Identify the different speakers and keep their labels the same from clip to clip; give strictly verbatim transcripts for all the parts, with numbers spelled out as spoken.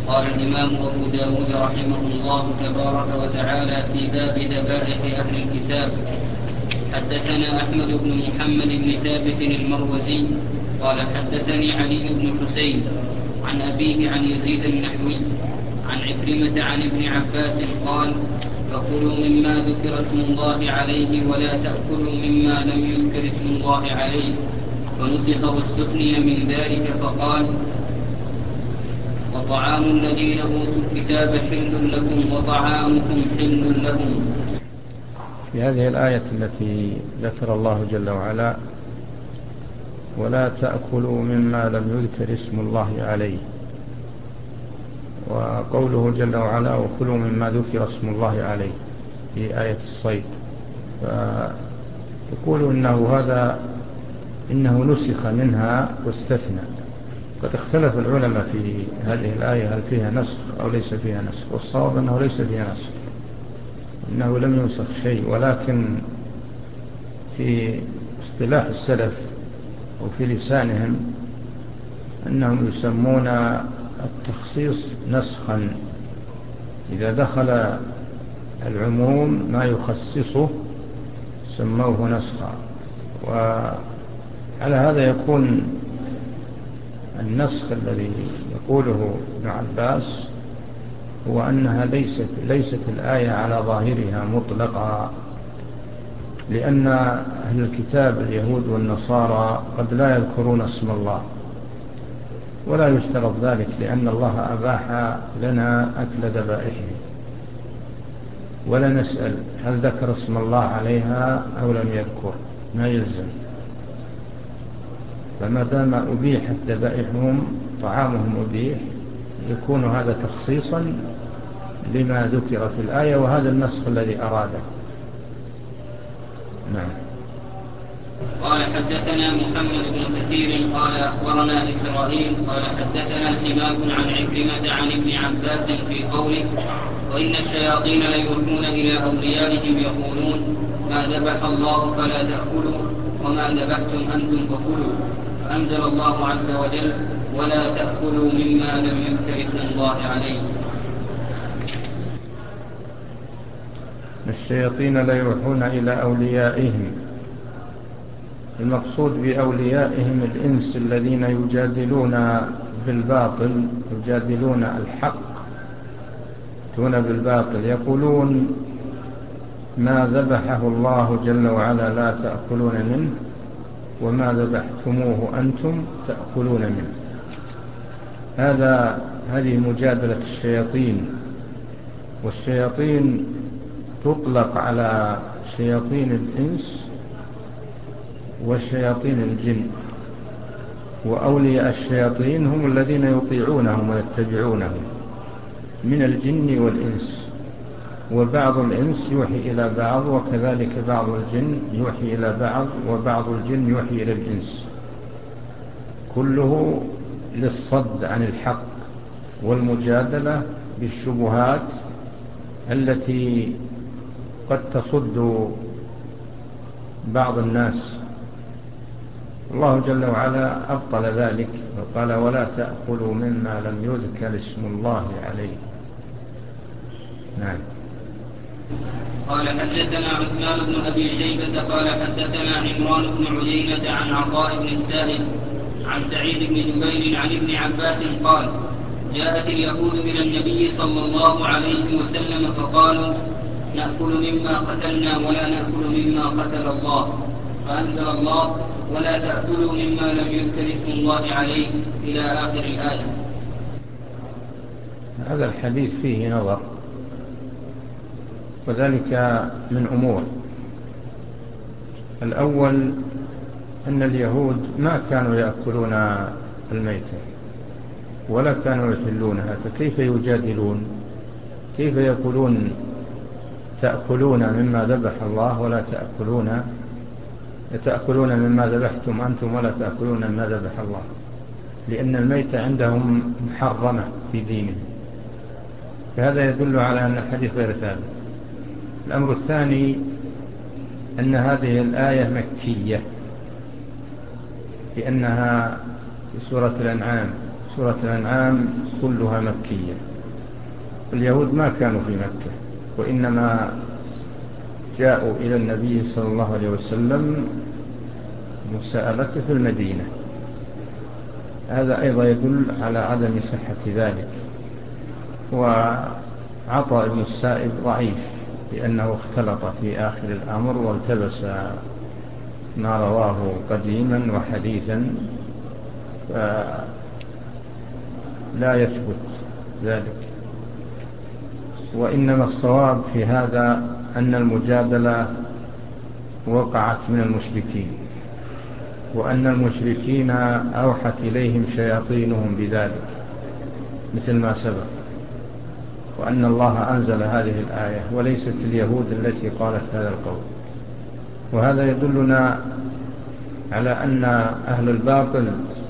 Speaker 1: قال الإمام أبو داود رحمه الله تبارك وتعالى في باب ذبائح أهل الكتاب: حدثنا أحمد بن محمد بن ثابت المروزي قال حدثني علي بن حسين عن أبيه عن يزيد النحوي عن عكرمة عن ابن عباس قال: فكلوا مما ذكر اسم الله عليه ولا تأكلوا مما لم يذكر اسم الله عليه. فنسخ واستثني من ذلك فقال: وطعام الذين أوتوا الكتاب حل لكم وطعامكم حل لهم.
Speaker 2: في هذه الآية التي ذكر الله جل وعلا ولا تأكلوا مما لم يذكر اسم الله عليه، وقوله جل وعلا وكلوا مما ذكر اسم الله عليه في آية الصيد، فيقول إنه هذا إنه نسخ منها واستثنى. قد اختلف العلماء في هذه الآية هل فيها نسخ أو ليس فيها نسخ، والصواب أنه ليس فيها نسخ، إنه لم ينسخ شيء، ولكن في اصطلاح السلف وفي لسانهم أنهم يسمون التخصيص نسخا، إذا دخل العموم ما يخصصه سموه نسخا. وعلى هذا يكون النسخ الذي يقوله ابن عباس هو أنها ليست, ليست الآية على ظاهرها مطلقة، لأن أهل الكتاب اليهود والنصارى قد لا يذكرون اسم الله، ولا يشترط ذلك، لأن الله أباح لنا أكل ذبائحه، ولا نسأل هل ذكر اسم الله عليها أو لم يذكر، ما يلزم. فما دام أبيحت ذبائحهم طعامهم أبيح، يكون هذا تخصيصا لما ذكر في الآية، وهذا النسخ الذي أراده. نعم.
Speaker 1: قال حدثنا محمد بن كثير قال أخبرنا إسرائيل قال حدثنا سماك عن عكرمة عن ابن عباس في قوله: وإن الشياطين ليوحون إلى أوليائهم يقولون ما ذبح الله فلا تأكلوا وما ذبحتم أنتم فكلوا. فأنزل الله عز وجل: ولا تأكلوا مما لم يذكر اسم الله عليه.
Speaker 2: الشياطين ليوحون إلى أوليائهم، المقصود بأوليائهم الإنس الذين يجادلون بالباطل، يجادلون الحق دون بالباطل، يقولون ما ذبحه الله جل وعلا لا تأكلون منه وما ذبحتموه أنتم تأكلون منه. هذا هذه مجادلة الشياطين، والشياطين تطلق على شياطين الإنس وشياطين الجن، وأولياء الشياطين هم الذين يطيعونهم ويتبعونهم من الجن والإنس، وبعض الإنس يوحي إلى بعض، وكذلك بعض الجن يوحي إلى بعض، وبعض الجن يوحي إلى الإنس، كله للصد عن الحق والمجادلة بالشبهات التي قد تصد بعض الناس. الله جل وعلا أبطل ذلك وقال: ولا تأكلوا مما لم يذكر اسم الله عليه. نعم.
Speaker 1: قال حدثنا عثمان بن أبي شيبة قال حدثنا عمران بن عيينة عن عطاء بن السائب عن سعيد بن جبير عن ابن عباس قال: جاءت اليهود إلى النبي صلى الله عليه وسلم فقالوا: نأكل مما قتلنا ولا نأكل مما قتل الله. فأنزل الله: ولا تأكلوا مما لم يذكر اسم الله عليه إلى آخر الآية.
Speaker 2: هذا الحديث فيه نظر، وذلك من أمور. الأول أن اليهود ما كانوا يأكلون الميتة ولا كانوا يحلونها، فكيف يجادلون؟ كيف يقولون تأكلون مما ذبح الله ولا تأكلون تأكلون مما ذبحتم أنتم ولا تأكلون مما ذبح الله؟ لأن الميتة عندهم محرمة في دينهم، فهذا يدل على أن الحديث غير ثابت. الأمر الثاني أن هذه الآية مكية، لأنها في سورة الأنعام سورة الأنعام كلها مكية. اليهود ما كانوا في مكة، وإنما جاءوا إلى النبي صلى الله عليه وسلم مساءلته في المدينة. هذا أيضا يدل على عدم صحة ذلك. وعطاء بن السائب ضعيف لأنه اختلط في آخر الأمر والتبس ما رواه قديما وحديثا، فلا يثبت ذلك. وإنما الصواب في هذا أن المجادلة وقعت من المشركين، وأن المشركين أوحت إليهم شياطينهم بذلك مثل ما سبق، وأن الله أنزل هذه الآية وليست اليهود التي قالت هذا القول. وهذا يدلنا على أن أهل الباطل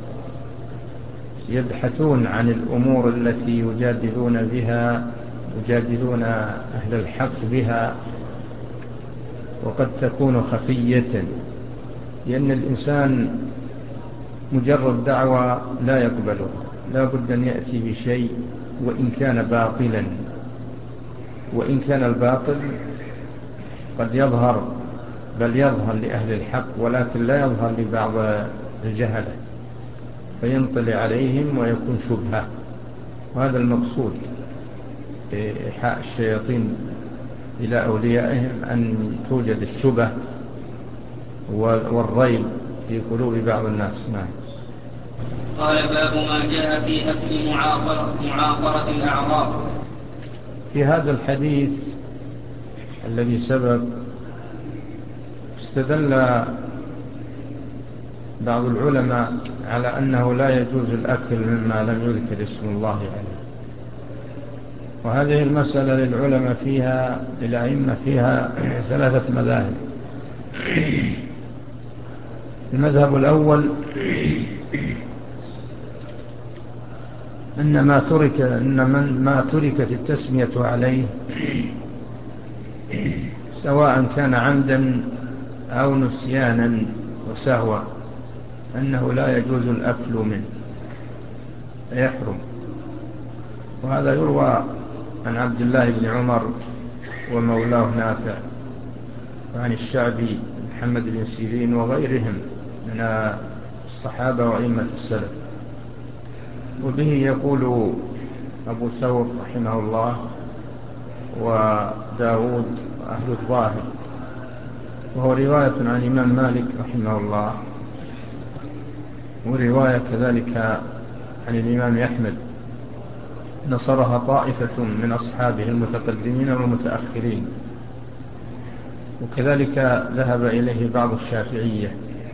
Speaker 2: يبحثون عن الأمور التي يجادلون بها يجادلون أهل الحق بها، وقد تكون خفية، لأن الإنسان مجرد دعوة لا يقبله، لا بد أن يأتي بشيء وإن كان باطلا، وإن كان الباطل قد يظهر، بل يظهر لأهل الحق ولكن لا يظهر لبعض الجهلة فينطلع عليهم ويكون شبهة. وهذا المقصود بإيحاء الشياطين إلى أوليائهم، أن توجد الشبه والريب في قلوب بعض الناس. نعم.
Speaker 1: قال باب ما جاء في أكل معاقرة, معاقرة الأعراب.
Speaker 2: في هذا الحديث الذي سبق استدل بعض العلماء على أنه لا يجوز الأكل مما لم يذكر اسم الله عليه. وهذه المسألة للعلماء فيها للأئمة فيها ثلاثة مذاهب. المذهب الأول أن ما ترك أن من ما تركت التسمية عليه سواء كان عمدا أو نسيانا وسهوا أنه لا يجوز الأكل منه، يحرم. وهذا يروى عن عبد الله بن عمر ومولاه نافع، وعن الشعبي محمد بن سيرين وغيرهم من الصحابة وأئمة السلف. وبه يقول أبو ثور رحمه الله وداود وأهل الظاهر، وهو رواية عن الإمام مالك رحمه الله، ورواية كذلك عن الإمام أحمد نصرها طائفة من أصحابه المتقدمين والمتأخرين، وكذلك ذهب إليه بعض الشافعية.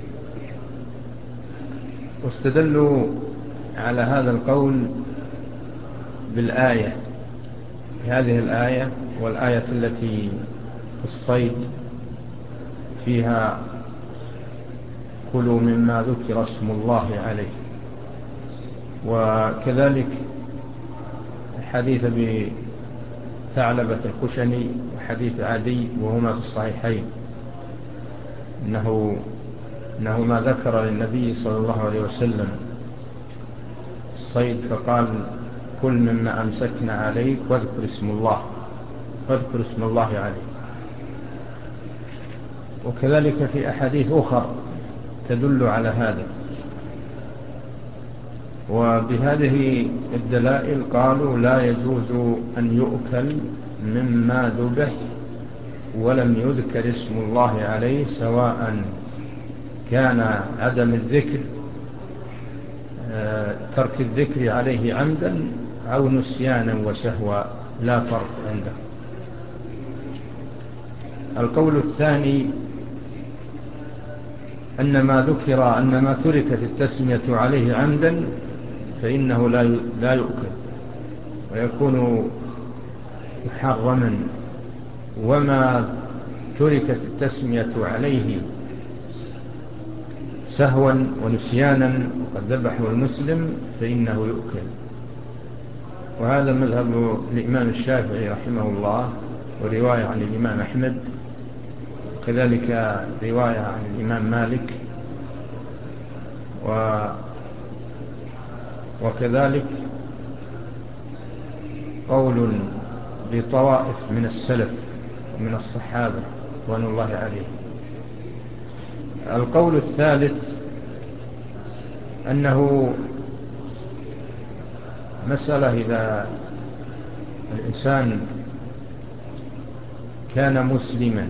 Speaker 2: واستدلوا على هذا القول بالآية، هذه الآية والآية التي في الصيد فيها كلوا مما ذكر اسم الله عليه، وكذلك حديث بثعلبة الخشني وحديث عدي وهما في الصحيحين إنه, إنه ما ذكر للنبي صلى الله عليه وسلم الصيد فقال كل مما أمسكنا عليك واذكر اسم الله واذكر اسم الله عليه. وكذلك في أحاديث أخرى تدل على هذا. وبهذه الدلائل قالوا لا يجوز أن يؤكل مما ذبح ولم يذكر اسم الله عليه، سواء كان عدم الذكر ترك الذكر عليه عمدا أو نسيانا وسهوا، لا فرق عنده. القول الثاني أن ما ذكر أن ما تركت التسمية عليه عمدا فإنه لا لا يؤكل ويكون محرما، وما تركت التسمية عليه سهوا ونسيانا وقد ذبحه المسلم فإنه يؤكل. وهذا مذهب الإمام الشافعي رحمه الله، ورواية عن الإمام أحمد، وكذلك رواية عن الإمام مالك. وكذلك قول بطوائف من السلف ومن الصحابة رضوان الله عليهم. القول الثالث أنه مسألة إذا الإنسان كان مسلما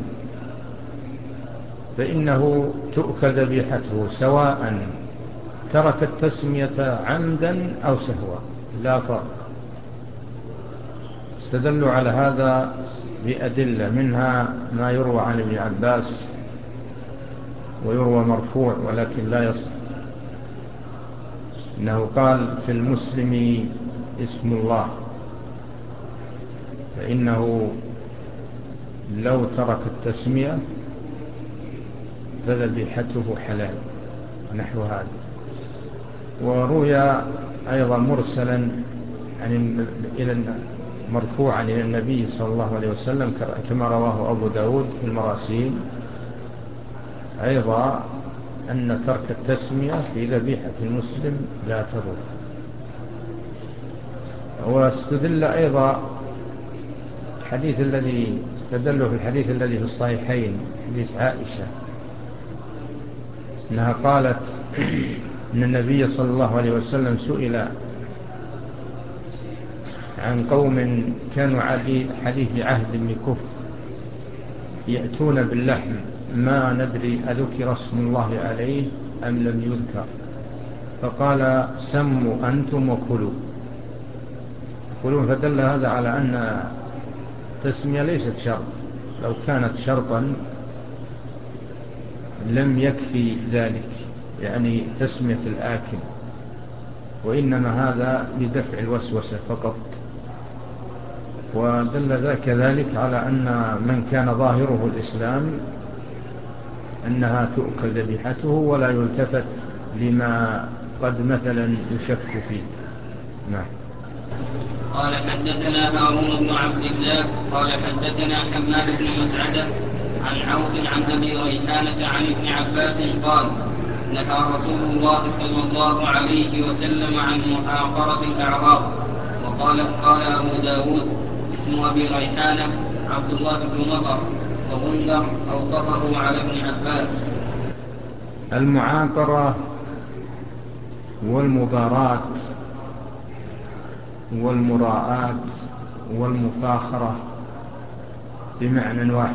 Speaker 2: فإنه تؤكل ذبيحته سواء ترك التسمية عمدا أو سهوا لا فرق. استدلوا على هذا بأدلة، منها ما يروى عن ابن عباس ويروى مرفوع ولكن لا يصح، إنه قال في المسلم اسم الله، فإنه لو ترك التسمية فذبيحته حلال ونحو هذا. وروي أيضا مرسلا عن إلى مرفوعا إلى النبي صلى الله عليه وسلم كما رواه أبو داود في المراسيل أيضا أن ترك التسمية في ذبيحة المسلم لا تضر. واستدل أيضا الحديث الذي استدلوا في الحديث الذي في الصحيحين حديث عائشة أنها قالت أن النبي صلى الله عليه وسلم سئل عن قوم كانوا حديث عهد بكفر يأتون باللحم ما ندري أذكر اسم الله عليه أم لم يذكر، فقال سموا أنتم وكلوا يقولون. فدل هذا على أن التسمية ليست شرط، لو كانت شرطا لم يكفي ذلك، يعني تسمية الآكل، وإنما هذا لدفع الوسوسة فقط. ودل ذلك كذلك على أن من كان ظاهره الإسلام أنها تؤكل ذبيحته ولا يلتفت لما قد مثلا يشك فيه. نعم.
Speaker 1: قال حدثنا هارون بن عبد الله قال حدثنا حماد بن مسعدة عن عوف عن أبي ريحانة عن ابن عباس قال نهى رسول الله صلى الله عليه وسلم عن محاقرة الأعراب. وقال قال أبو داود اسم أبي ريحانة عبد الله بن مطر وغندر أوقفه على ابن عباس.
Speaker 2: المعاقرة والمباراة والمراءات والمفاخرة بمعنى واحد،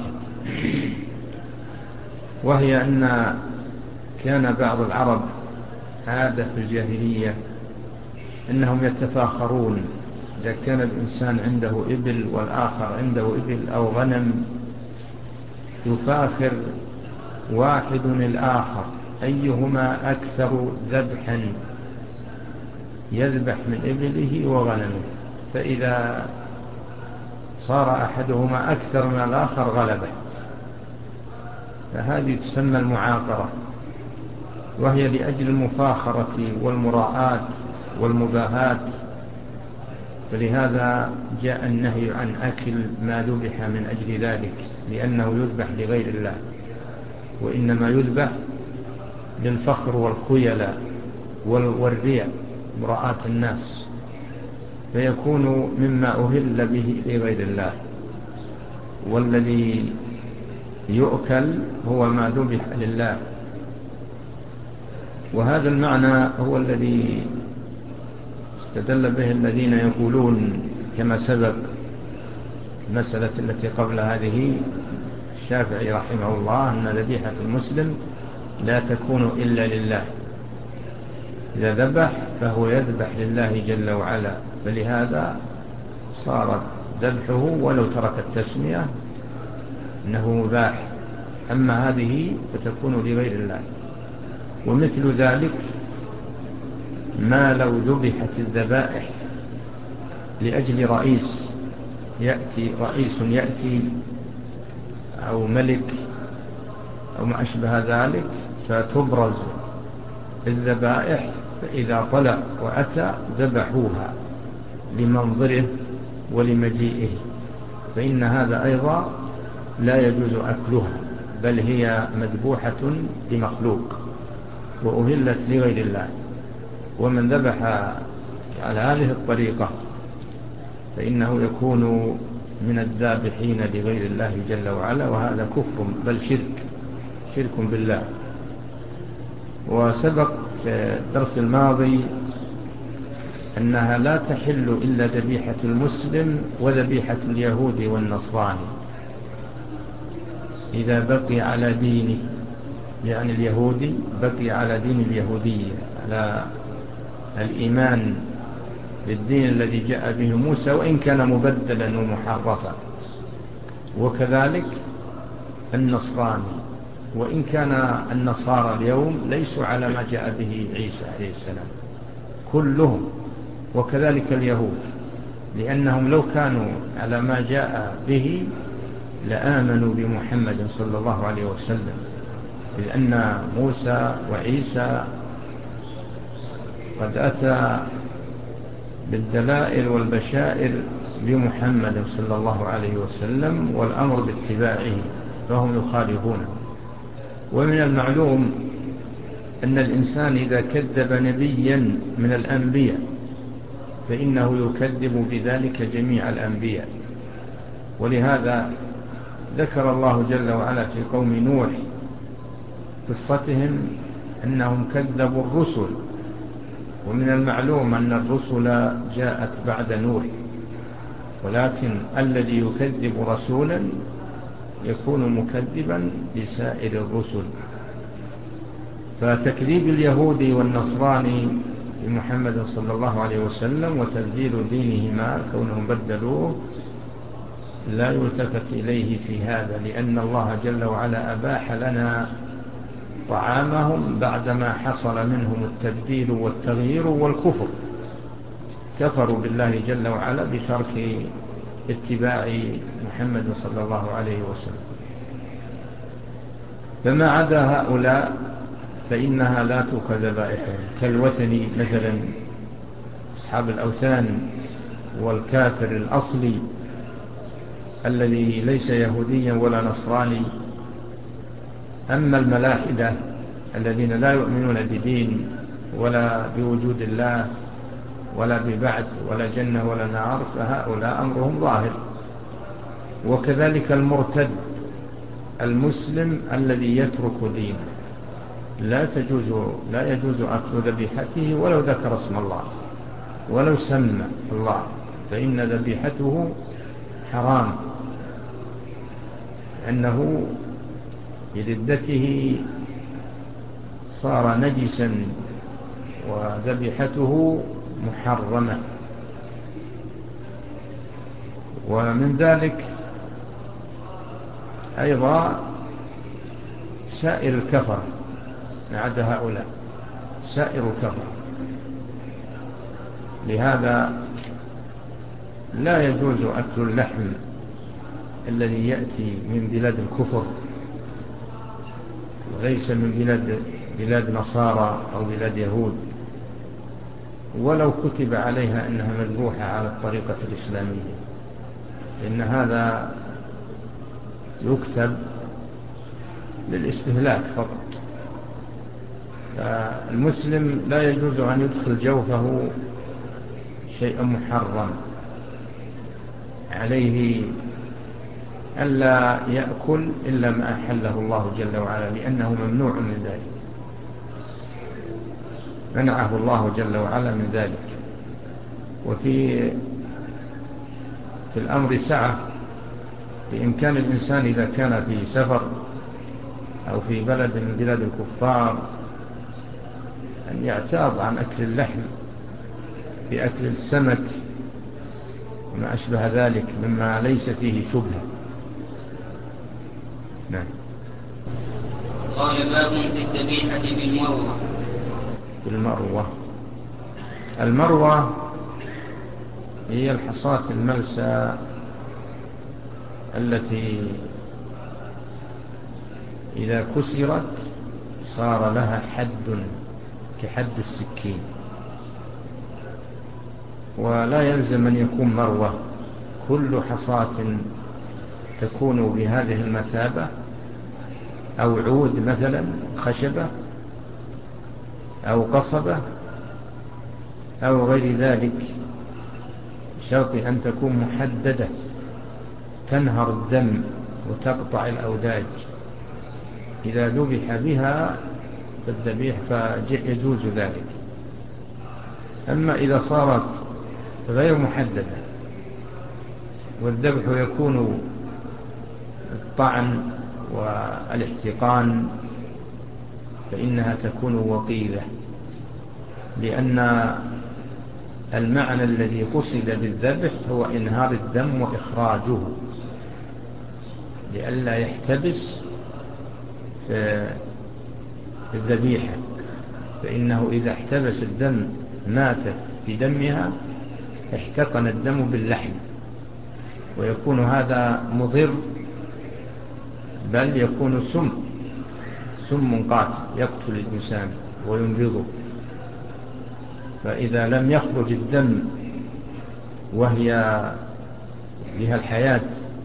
Speaker 2: وهي أن كان بعض العرب عادة في الجاهلية أنهم يتفاخرون. إذا كان الإنسان عنده إبل والآخر عنده إبل أو غنم يفاخر واحد الآخر أيهما أكثر ذبحا، يذبح من إبله وغنمه، فإذا صار أحدهما أكثر من الآخر غلبه، فهذه تسمى المعاقرة، وهي لأجل المفاخرة والمراءات والمباهات. فلهذا جاء النهي عن أكل ما ذبح من أجل ذلك، لأنه يذبح لغير الله، وإنما يذبح للفخر والخيلاء والرياء مراءة الناس، فيكون مما أهل به لغير الله. والذي يؤكل هو ما ذبح لله. وهذا المعنى هو الذي استدل به الذين يقولون كما سبق المسألة التي قبل هذه الشافعي رحمه الله أن ذبيحة المسلم لا تكون إلا لله، إذا ذبح فهو يذبح لله جل وعلا، فلهذا صار ذبحه ولو ترك التسمية أنه مباح. أما هذه فتكون لغير الله. ومثل ذلك ما لو ذبحت الذبائح لأجل رئيس يأتي رئيس يأتي أو ملك أو ما أشبه ذلك، فتبرز الذبائح، فإذا طلع وأتى ذبحوها لمنظره ولمجيئه، فإن هذا أيضا لا يجوز أكلها، بل هي مذبوحة لمخلوق وأهلت لغير الله. ومن ذبح على هذه الطريقة فإنه يكون من الذابحين لغير الله جل وعلا، وهذا كفر بل شرك شرك بالله. وسبق في الدرس الماضي أنها لا تحل إلا ذبيحة المسلم وذبيحة اليهود والنصراني إذا بقي على دينه، يعني اليهودي بقي على دين اليهودية، على الإيمان بالدين الذي جاء به موسى وإن كان مبدلا ومحرفا، وكذلك النصراني وإن كان النصارى اليوم ليسوا على ما جاء به عيسى عليه السلام كلهم، وكذلك اليهود، لأنهم لو كانوا على ما جاء به لآمنوا بمحمد صلى الله عليه وسلم، لأن موسى وعيسى قد أتى بالدلائل والبشائر بمحمد صلى الله عليه وسلم والأمر باتباعه، فهم يخالفونه. ومن المعلوم أن الإنسان إذا كذب نبيا من الأنبياء فإنه يكذب بذلك جميع الأنبياء. ولهذا ذكر الله جل وعلا في قوم نوح قصتهم أنهم كذبوا الرسل، ومن المعلوم أن الرسل جاءت بعد نوح، ولكن الذي يكذب رسولا يكون مكذبا لسائر الرسل. فتكذيب اليهود والنصراني بمحمد صلى الله عليه وسلم وتبديل دينهما كونهم بدلوه لا يلتفت إليه في هذا، لأن الله جل وعلا أباح لنا طعامهم بعدما حصل منهم التبديل والتغيير والكفر، كفروا بالله جل وعلا بترك اتباع محمد صلى الله عليه وسلم. فما عدا هؤلاء فإنها لا تؤخذ ذبائحهم، كالوثني مثلا أصحاب الأوثان والكافر الأصلي الذي ليس يهوديا ولا نصراني. أما الملاحدة الذين لا يؤمنون بدين ولا بوجود الله ولا ببعث ولا جنة ولا نار فهؤلاء أمرهم ظاهر. وكذلك المرتد المسلم الذي يترك دينه لا تجوز لا يجوز أكل ذبيحته ولو ذكر اسم الله ولو سمى الله، فإن ذبيحته حرام، لأنه بردته صار نجسا وذبيحته محرمة. ومن ذلك أيضا سائر الكفر ما عدا هؤلاء، سائر الكفر. لهذا لا يجوز أكل اللحم الذي يأتي من بلاد الكفر ليس من بلاد, بلاد نصارى أو بلاد يهود، ولو كتب عليها أنها مذبوحة على الطريقة الإسلامية، إن هذا يكتب للاستهلاك فقط. فالمسلم لا يجوز أن يدخل جوفه شيء محرم، عليه ألا يأكل إلا ما أحله الله جل وعلا، لأنه ممنوع من ذلك، منعه الله جل وعلا من ذلك. وفي في الأمر سعة، بإمكان الإنسان إذا كان في سفر أو في بلد من بلاد الكفار أن يعتاض عن أكل اللحم بأكل السمك وما أشبه ذلك مما ليس فيه شبهة. نعم.
Speaker 1: قال باب في الذبيحة بالمروة.
Speaker 2: بالمروة، المروة هي الحصاة الملسى التي إذا كسرت صار لها حد كحد السكين، ولا يلزم أن يكون مروة، كل حصاة تكون بهذه المثابة أو عود مثلا خشبة أو قصبة أو غير ذلك، بشرط أن تكون محددة تنهر الدم وتقطع الأوداج. إذا ذبح بها فالذبيح فيجوز ذلك. أما إذا صارت غير محددة والذبح يكون الطعن والاحتقان فإنها تكون وقيلة، لأن المعنى الذي قصد بالذبح هو إنهار الدم وإخراجه لئلا يحتبس في الذبيحة، فإنه إذا احتبس الدم ماتت بدمها احتقن الدم باللحم، ويكون هذا مضر، بل يكون سم سم قاتل يقتل الإنسان وينبضه. فإذا لم يخرج الدم وهي بها الحياة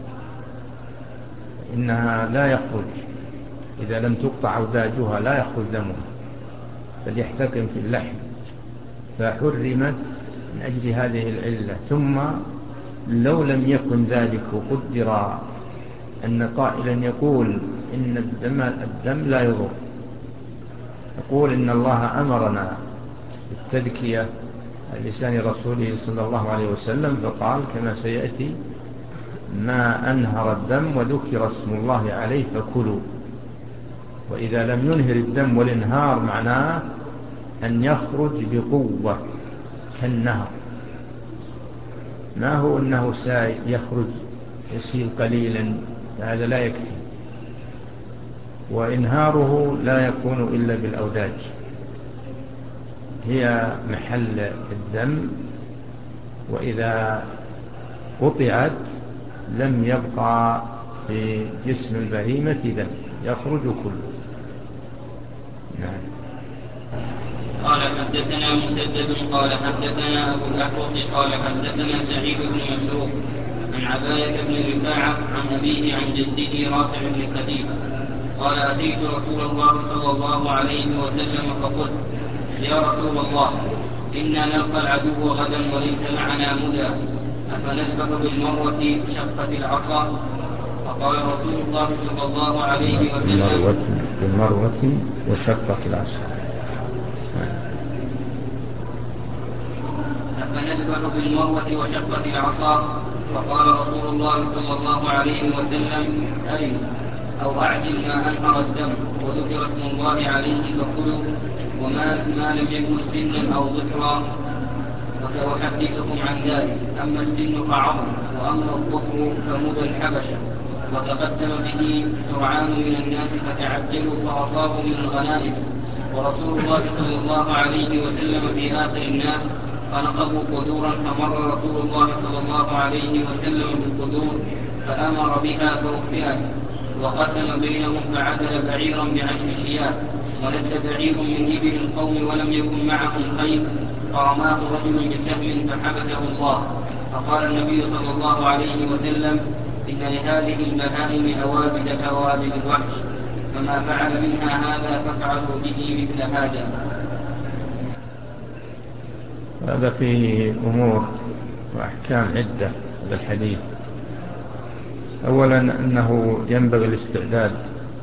Speaker 2: إنها لا يخرج، إذا لم تقطع أوداجها لا يخرج دمها بل يحتقن في اللحم، فحرمت من أجل هذه العلة. ثم لو لم يكن ذلك وقدر أن قائلا يقول إن الدم, الدم لا يضر، يقول إن الله أمرنا بالتذكية لسان رسوله صلى الله عليه وسلم، فقال كما سيأتي ما أنهر الدم وذكر اسم الله عليه فكلوا. وإذا لم ينهر الدم والانهار معناه أن يخرج بقوة كالنهر، ما هو أنه سيخرج يسيل قليلا، هذا لا يكفي. وإنهاره لا يكون إلا بالأوداج، هي محل الدم، وإذا قطعت لم يبقى في جسم البهيمة دم، يخرج كله. نعم.
Speaker 1: قال حدثنا مسدد قال حدثنا أبو الأحوص قال حدثنا سعيد بن مسروق عن عباية بن رفاعة عن أبيه عن جده رافع بن خديجة قال أتيت رسول الله صلى الله عليه وسلم فقلت يا رسول الله إنا نلقى العدو غدا وليس معنا مدى أفنذبح بالمروة شقة العصا؟ فقال رسول الله صلى الله عليه وسلم
Speaker 2: بالمروة وشقة العصا
Speaker 1: أفنذبح بالمروة وشقة العصا؟ فقال رسول الله صلى الله عليه وسلم أرن أو أعجل ما أنهر الدم وذكر اسم الله عليه فكلوا، وما ما لم يكن سنا أو ظفرا، وسأحدثكم عن ذلك. أما السن فعظم، وأما الظفر فمدى الحبشة. وتقدم به سرعان من الناس فتعجلوا فأصابوا من الغنائم، ورسول الله صلى الله عليه وسلم في آخر الناس فنصبوا قدورا، فمر رسول الله صلى الله عليه وسلم بالقدور فأمر بها فوفئت، وقسم بينهم فعدل بعيرا بعشر شياه، ولد بعير من إبل القوم ولم يكن معهم خيل، فرماه رجل بسهم فحبسه الله. فقال النبي صلى الله عليه وسلم إن لهذه البهائم أوابد كوابد الوحش، فما فعل منها هذا فافعلوا به مثل هذا.
Speaker 2: هذا فيه أمور وأحكام عدة هذا الحديث. أولا أنه ينبغي الاستعداد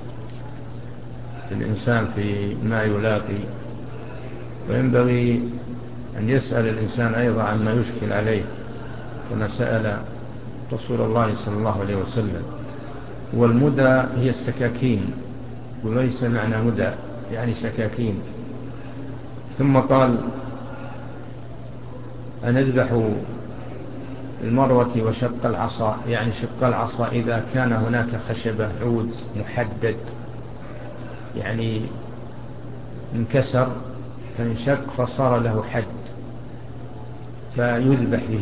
Speaker 2: للإنسان في ما يلاقي، وينبغي أن يسأل الإنسان أيضا عما يشكل عليه كما سأل رسول الله صلى الله عليه وسلم. والمدى هي السكاكين، وليس معنى مدى يعني سكاكين. ثم قال أنذبح المروة وشق العصا، يعني شق العصا إذا كان هناك خشبة عود محدد، يعني انكسر فانشق فصار له حد فيذبح به.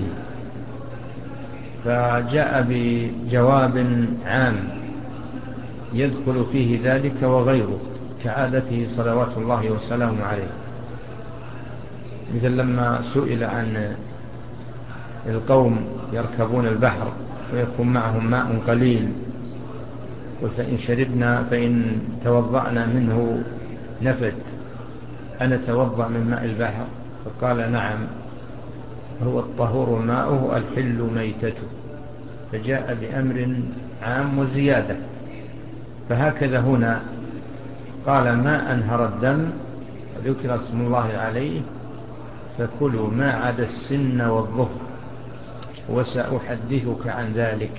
Speaker 2: فجاء بجواب عام يدخل فيه ذلك وغيره كعادته صلوات الله وسلامه عليه، مثل لما سئل عن القوم يركبون البحر ويكون معهم ماء قليل، فإن شربنا فإن توضأنا منه نفد، أنا توضأ من ماء البحر؟ فقال نعم، هو الطهور ماؤه الحل ميتته، فجاء بأمر عام وزيادة. فهكذا هنا قال ما أنهر الدم وذكر اسم الله عليه فكلوا ما عدا السن والظفر وسأحدثك عن ذلك.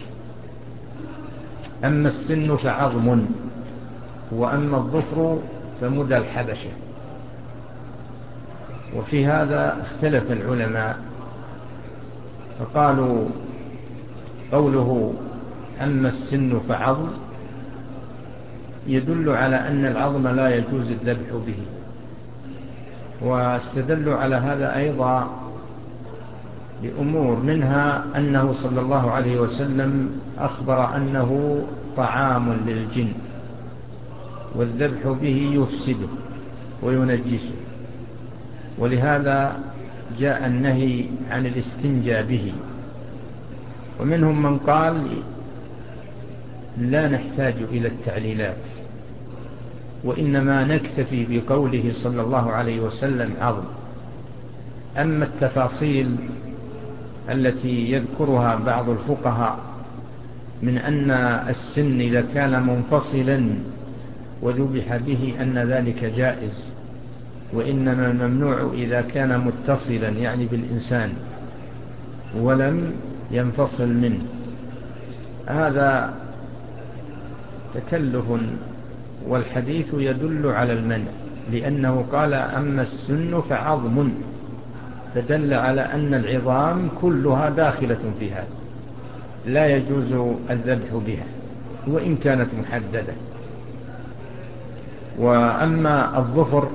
Speaker 2: أما السن فعظم، وأما الظفر فمدى الحبشة. وفي هذا اختلف العلماء، فقالوا قوله أما السن فعظم يدل على أن العظم لا يجوز الذبح به. واستدلوا على هذا أيضا بأمور، منها أنه صلى الله عليه وسلم أخبر أنه طعام للجن، والذبح به يفسده وينجسه، ولهذا جاء النهي عن الاستنجاء به. ومنهم من قال لا نحتاج إلى التعليلات، وإنما نكتفي بقوله صلى الله عليه وسلم عظم. أما التفاصيل التي يذكرها بعض الفقهاء من أن السن إذا كان منفصلا وذبح به أن ذلك جائز، وإنما الممنوع إذا كان متصلا يعني بالإنسان ولم ينفصل منه، هذا تكلف، والحديث يدل على المنع، لأنه قال أما السن فعظم، فدل على أن العظام كلها داخلة في هذا، لا يجوز الذبح بها وإن كانت محددة. وأما الظفر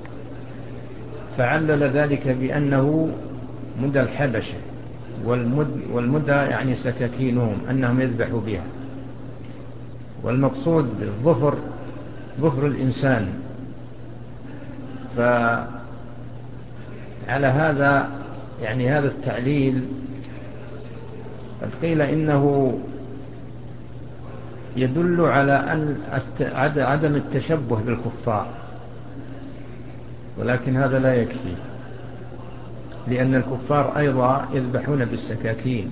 Speaker 2: فعلل ذلك بأنه مدى الحبشة، والمد والمدى يعني سكاكينهم أنهم يذبحوا بها، والمقصود الظفر ظفر الإنسان. فعلى هذا يعني هذا التعليل قد قيل إنه يدل على أن عدم التشبه بالكفار، ولكن هذا لا يكفي، لأن الكفار أيضا يذبحون بالسكاكين،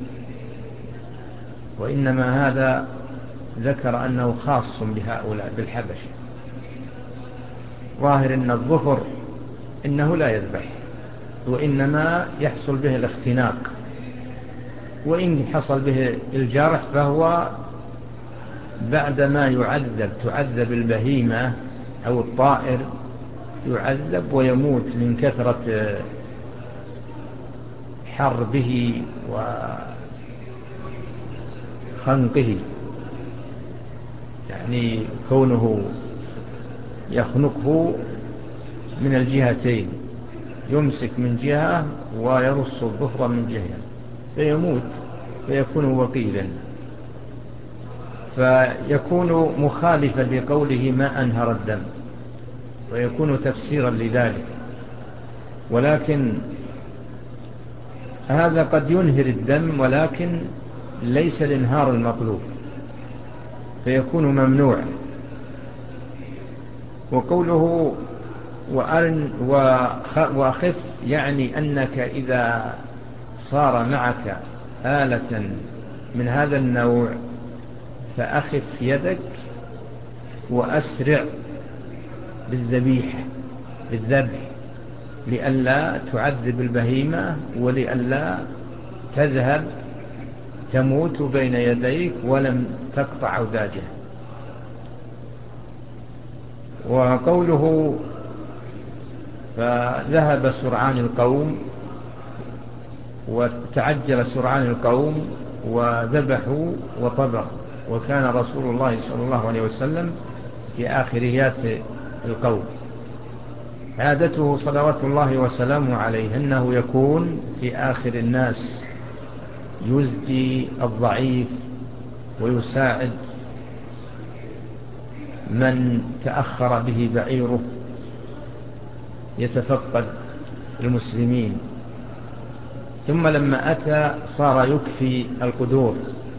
Speaker 2: وإنما هذا ذكر أنه خاص بهؤلاء بالحبش. ظاهر أن الظفر إنه لا يذبح، وإنما يحصل به الاختناق، وإن حصل به الجرح فهو بعدما يعذب تعذب البهيمة أو الطائر، يعذب ويموت من كثرة حربه وخنقه، يعني كونه يخنقه من الجهتين، يمسك من جهة ويرص الظفر من جهة فيموت فيكون وقيلا، فيكون مخالفا لقوله ما أنهر الدم، ويكون تفسيرا لذلك. ولكن هذا قد ينهر الدم، ولكن ليس الانهار المطلوب، فيكون ممنوعا. وقوله وأرن وأخف يعني أنك إذا صار معك آلة من هذا النوع فأخف يدك وأسرع بالذبيحة بالذبح، لئلا تعذب البهيمة ولئلا تذهب تموت بين يديك ولم تقطع عوداجها. وقوله فذهب سرعان القوم، وتعجل سرعان القوم وذبحوا وطبخوا، وكان رسول الله صلى الله عليه وسلم في آخريات القوم. عادته صلوات الله وسلامه عليه أنه يكون في آخر الناس، يزجي الضعيف ويساعد من تأخر به بعيره، يتفقد المسلمين. ثم لما أتى صار يكفي القدور،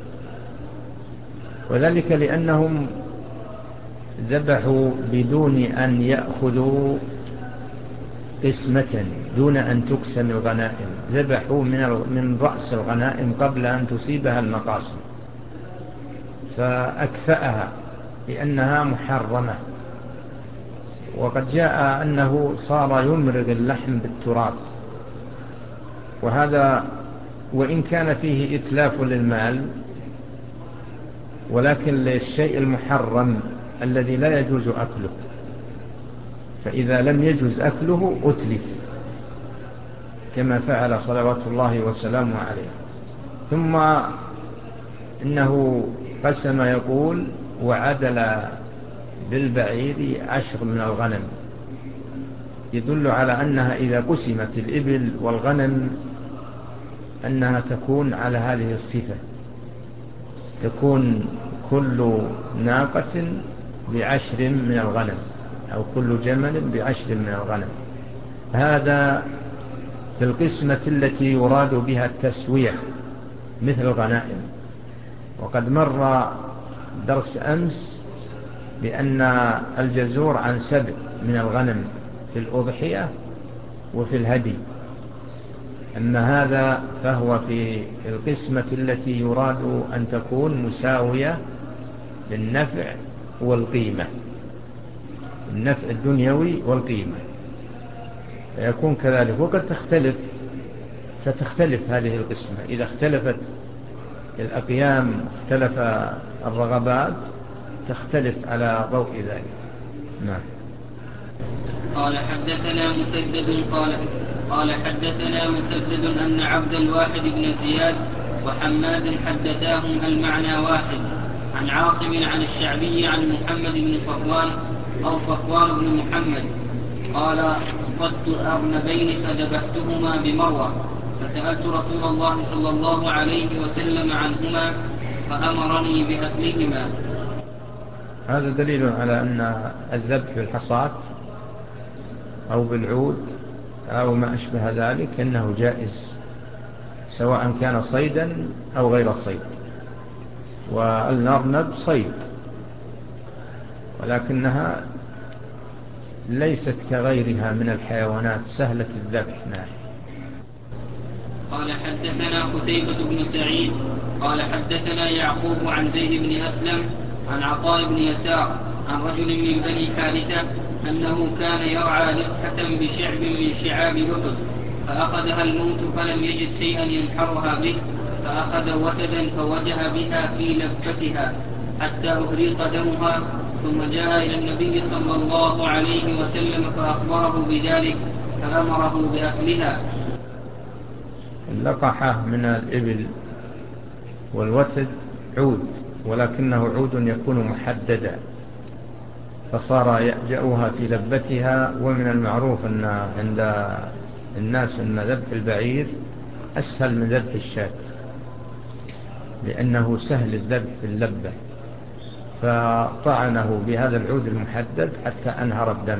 Speaker 2: وذلك لأنهم ذبحوا بدون أن يأخذوا قسمة دون أن تقسم الغنائم، ذبحوا من من رأس الغنائم قبل أن تصيبها المقاصم فأكفأها لأنها محرمة. وقد جاء أنه صار يمرغ اللحم بالتراب، وهذا وإن كان فيه إتلاف للمال، ولكن للشيء المحرم الذي لا يجوز أكله، فإذا لم يجوز أكله أتلف كما فعل صلوات الله وسلامه عليه. ثم إنه قسم يقول وعدل بالبعير عشر من الغنم، يدل على أنها إذا قسمت الإبل والغنم أنها تكون على هذه الصفة، تكون كل ناقة بعشر من الغنم أو كل جمل بعشر من الغنم. هذا في القسمة التي يراد بها التسوية مثل الغنائم. وقد مر درس أمس بأن الجزور عن سبع من الغنم في الأضحية وفي الهدي، أما هذا فهو في القسمة التي يراد أن تكون مساوية للنفع والقيمة، النفع الدنيوي والقيمة، فيكون كذلك. وقد تختلف، فتختلف هذه القسمة إذا اختلفت الأقيام، اختلف الرغبات، تختلف على ضوء ذلك. نعم.
Speaker 1: قال حدثنا مسدد قال قال حدثنا مسدد أن عبد الواحد بن زياد وحماد حدثاهم المعنى واحد عن عاصم عن الشعبي عن محمد بن صفوان أو صفوان بن محمد قال اصطدت أرنبين فذبحتهما بمروة فسألت رسول الله صلى الله عليه وسلم عنهما فأمرني بأكلهما.
Speaker 2: هذا دليل على أن الذبح بالحصاة أو بالعود أو ما أشبه ذلك أنه جائز، سواء كان صيدا أو غير صيد. والأرنب صيد ولكنها ليست كغيرها من الحيوانات سهلة الذبح. نعم.
Speaker 1: قال حدثنا قتيبة بن سعيد قال حدثنا يعقوب عن زيد بن أسلم عن عطاء بن يسار عن رجل من بني حارثة أنه كان يرعى لقحة بشعب من شعاب أحد فأخذها الموت فلم يجد شيئا ينحرها به، فأخذ وتدا فوجه بها في لفتها حتى أهريق دمها، ثم جاء إلى النبي صلى الله عليه وسلم فأخبره بذلك فأمره بأكلها.
Speaker 2: اللقحة من الإبل والوتد عود، ولكنه عود يكون محددا، فصار يأجأها في لبتها. ومن المعروف أن عند الناس أن ذبح البعير أسهل من ذبح الشاة، لأنه سهل الذبح في اللبة، فطعنه بهذا العود المحدد حتى أنهر الدم،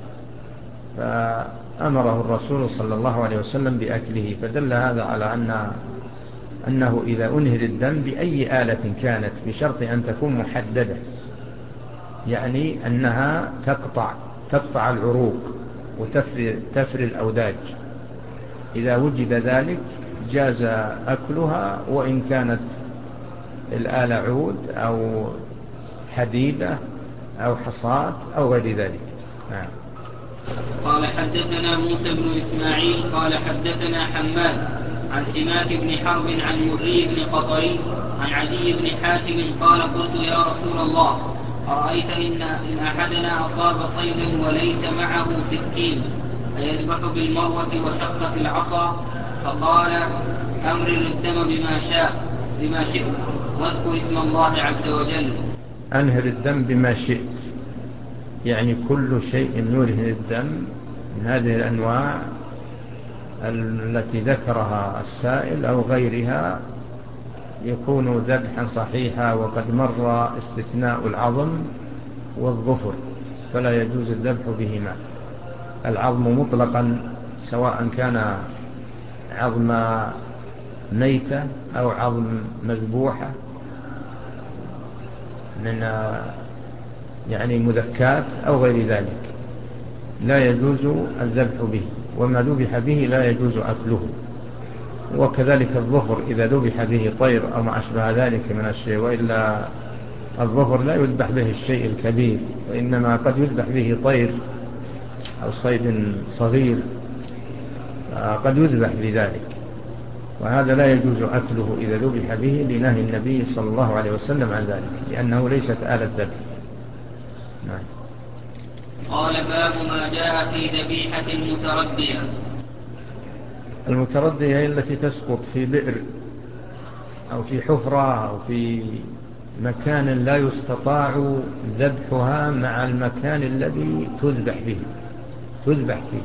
Speaker 2: فأمره الرسول صلى الله عليه وسلم بأكله. فدل هذا على أن أنه إذا أنهر الدم بأي آلة كانت بشرط أن تكون محددة، يعني أنها تقطع تقطع العروق وتفري تفري الأوداج، إذا وجد ذلك جاز أكلها، وإن كانت الآلة عود أو حديدة أو حصاة أو غير ذلك. نعم.
Speaker 1: قال حدثنا موسى بن إسماعيل قال حدثنا حماد عن سماك بن حرب عن مري بن قطري عن عدي بن حاتم قال قلت يا رسول الله أرأيت إن, إن أحدنا أصاب صيدا وليس معه سكين أيذبح بالمروة وشقة العصا؟ فقال أمرر الدم بما شاء بما شئت واذكر اسم الله عز وجل.
Speaker 2: أنهر الدم بما شئت، يعني كل شيء ينهر الدم من هذه الأنواع التي ذكرها السائل أو غيرها يكون ذبحا صحيحا. وقد مر استثناء العظم والظفر، فلا يجوز الذبح بهما. العظم مطلقا سواء كان عظم ميتة أو عظم مذبوحة من يعني مذكات أو غير ذلك لا يجوز الذبح به. وما ذبح به لا يجوز أكله. وكذلك الظفر إذا ذبح به طير أو ما أشبه ذلك من الشيء، وإلا الظفر لا يذبح به الشيء الكبير، وإنما قد يذبح به طير أو صيد صغير قد يذبح بذلك، وهذا لا يجوز أكله إذا ذبح به لنهي النبي صلى الله عليه وسلم عن ذلك، لأنه ليست آلة ذبح. نعم.
Speaker 1: قال باب ما جاء في ذبيحة المتردية.
Speaker 2: المتردية هي التي تسقط في بئر أو في حفرة أو في مكان لا يستطاع ذبحها مع المكان الذي تذبح به تذبح فيه،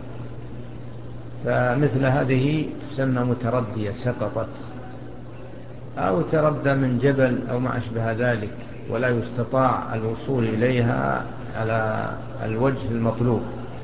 Speaker 2: فمثل هذه تسمى متردية، سقطت أو تردى من جبل أو ما أشبه ذلك ولا يستطاع الوصول إليها على الوجه المطلوب،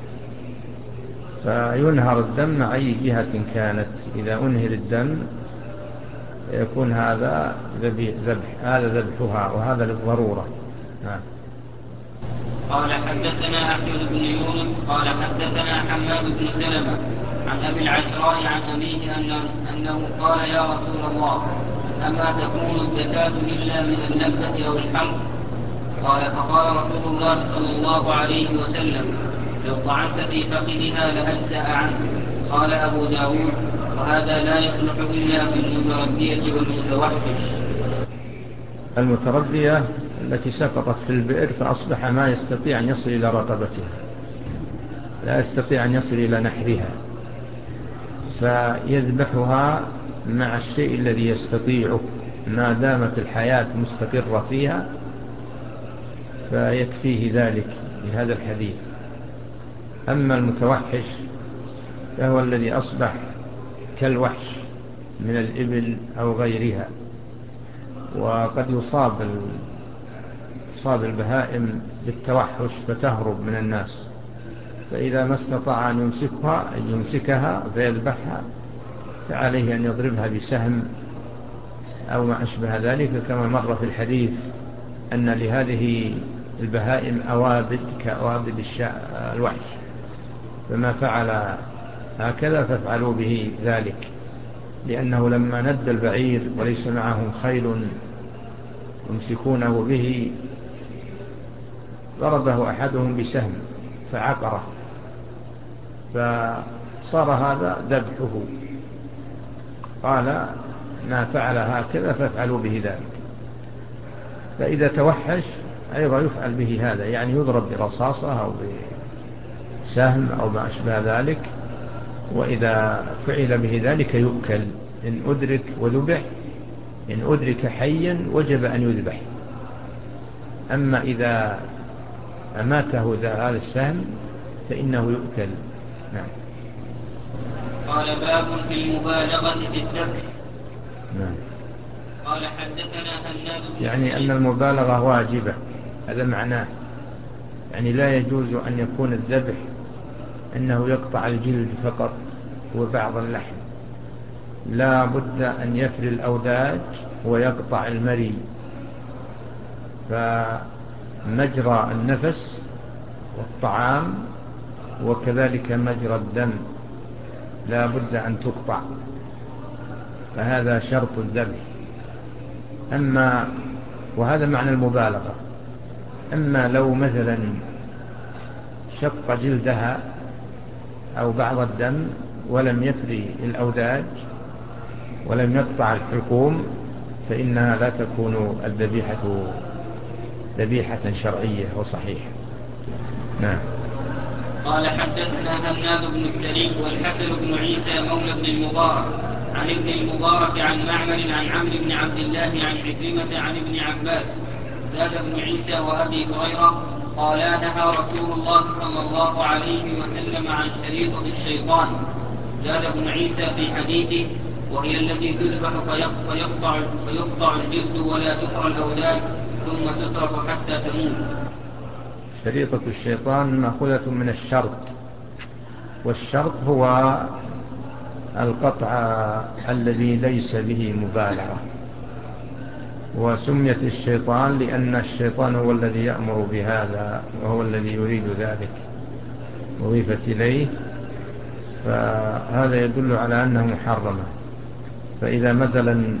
Speaker 2: فينهر الدم مع أي جهة كانت. إذا أنهر الدم يكون هذا ذبح، هذا ذبحها، وهذا للضرورة. نعم.
Speaker 1: قال حدثنا أحمد بن يونس قال حدثنا حماد بن سلمة عن أبي العشراء عن أبيه أنه قال يا رسول الله أما تكون الزكاة إلا من النبتة أو الحمض؟ قال فقال رسول الله صلى الله عليه وسلم لو طعنت في فخذها لأجزأ عنه. قال أبو داود وهذا لا يصلح إلا في المتردية والمتوحش.
Speaker 2: المتردية التي سقطت في البئر فأصبح ما يستطيع أن يصل إلى رقبتها، لا يستطيع أن يصل إلى نحرها، فيذبحها مع الشيء الذي يستطيعه ما دامت الحياة مستقرة فيها، فيكفيه ذلك بهذا الحديث. أما المتوحش فهو الذي أصبح كالوحش من الإبل أو غيرها، وقد يصاب يصاب البهائم بالتوحش فتهرب من الناس، فإذا ما استطاع أن يمسكها أن يمسكها فيذبحها فعليه أن يضربها بسهم أو ما أشبه ذلك، كما مر في الحديث أن لهذه البهائم أوابد كأوابد الوحش، فما فعل هكذا فافعلوا به ذلك، لأنه لما ند البعير وليس معهم خيل يمسكونه به ضربه أحدهم بسهم فعقره، فصار هذا ذبحه. قال ما فعل هكذا فافعلوا به ذلك. فإذا توحش أيضا يفعل به هذا، يعني يضرب برصاصة أو بسهم أو ما أشبه ذلك، وإذا فعل به ذلك يؤكل إن أدرك وذبح، إن أدرك حيا وجب أن يذبح. أما إذا أماته هذا السهم فإنه يؤكل. نعم.
Speaker 1: قال باب في المبالغة في الذبح.
Speaker 2: نعم.
Speaker 1: قال حدثنا هناد بن
Speaker 2: يعني أن المبالغة واجبة، هذا معناه، يعني لا يجوز أن يكون الذبح أنه يقطع الجلد فقط وبعض اللحم، لا بد أن يفري الأوداج ويقطع المري، فمجرى النفس والطعام وكذلك مجرى الدم لا بد أن تقطع، فهذا شرط الذبح. أما وهذا معنى المبالغة. أما لو مثلا شق جلدها أو بعض الدم ولم يفري الأوداج ولم يقطع الحلقوم فإنها لا تكون الذبيحة ذبيحة شرعية وصحيحة. نعم.
Speaker 1: قال حدثنا هناد بن السري والحسن بن عيسى مولى بن المبارك عن ابن المبارك عن معمر عن عمرو بن عبد الله عن عكرمة عن ابن عباس. زاد بن عيسى وأبي هريرة قالا نهى رسول الله صلى الله عليه وسلم عن شريطة الشيطان. زاد بن عيسى في حديثه وهي التي تذبح فيقطع, فيقطع الجلد ولا تحرى الأوداج ثم تترك حتى تموت.
Speaker 2: شريطة الشيطان مأخوذة من الشرط، والشرط هو القطع الذي ليس به مبالغة، وسميت الشيطان لأن الشيطان هو الذي يأمر بهذا وهو الذي يريد ذلك، وضيفت إليه فهذا يدل على أنه محرمة. فإذا مثلا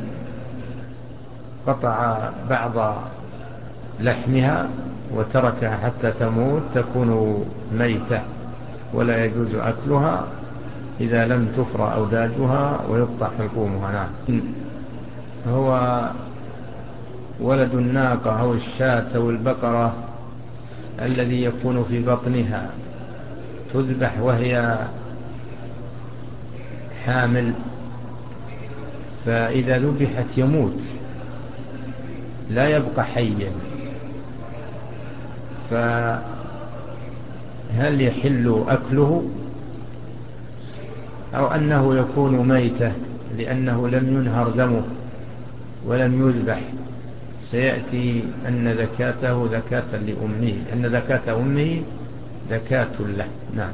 Speaker 2: قطع بعض لحمها وتركها حتى تموت تكون ميتة ولا يجوز أكلها إذا لم تفرى أوداجها ويقطع حلقومها. نعم. هو ولد الناقة أو الشاة أو البقرة الذي يكون في بطنها تذبح وهي حامل، فإذا ذبحت يموت لا يبقى حيا، فهل يحل أكله أو أنه يكون ميتة لأنه لم ينهر دمه ولم يذبح؟ سيأتي أن ذكاته ذكاة لأمه، أن ذكاة أمه ذكاة له. نعم.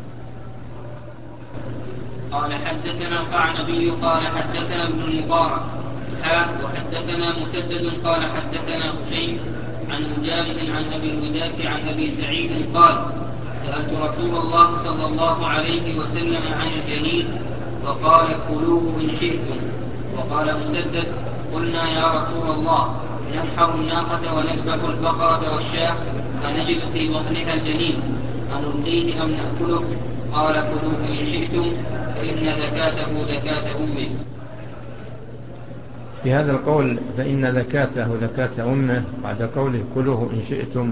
Speaker 1: قال حدثنا القعنبي قال حدثنا ابن المبارك ها وحدثنا مسدد قال حدثنا هشيم عن مجالد عن أبي الوداك عن أبي سعيد قال سألت رسول الله صلى الله عليه وسلم عن الجنين فقال كلوه إن شئتم. وقال مسدد قلنا يا رسول الله ننحر الناقة ونذبح البقرة والشاة فنجد في بطنها الجنين أنلقيه أم نأكله؟ قال كلوه إن شئتم فإن ذكاته ذكاة أمه.
Speaker 2: في هذا القول فإن ذكاته ذكاة أمه بعد قوله كلوه إن شئتم،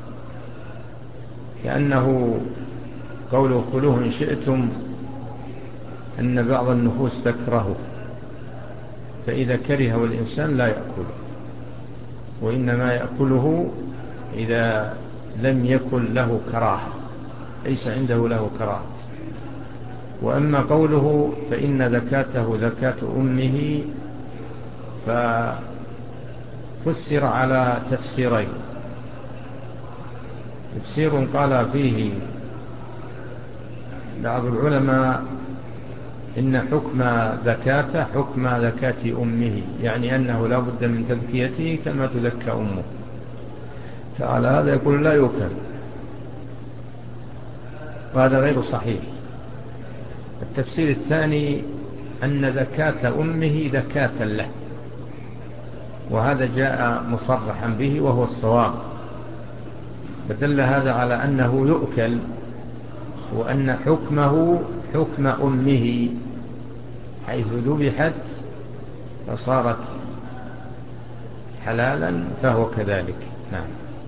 Speaker 2: كأنه قوله كلوه إن شئتم أن بعض النفوس تكرهه، فإذا كرهه الإنسان لا يأكله، وإنما يأكله إذا لم يكن له كراهة، ليس عنده له كراهة. وأما قوله فإن ذكاته ذكاة أمه ففسر على تفسيرين. تفسير قال فيه بعض العلماء إن حكم ذكاته حكم ذكاة أمه، يعني أنه لا بد من تذكيته كما تذكى أمه، فعلى هذا يقول لا يؤكل، وهذا غير صحيح. التفسير الثاني أن ذكاة أمه ذكاة له، وهذا جاء مصرحا به وهو الصواب، فدل هذا على أنه يؤكل، وأن حكمه حكم أمه حيث ذبحت فصارت حلالا فهو كذلك. نعم.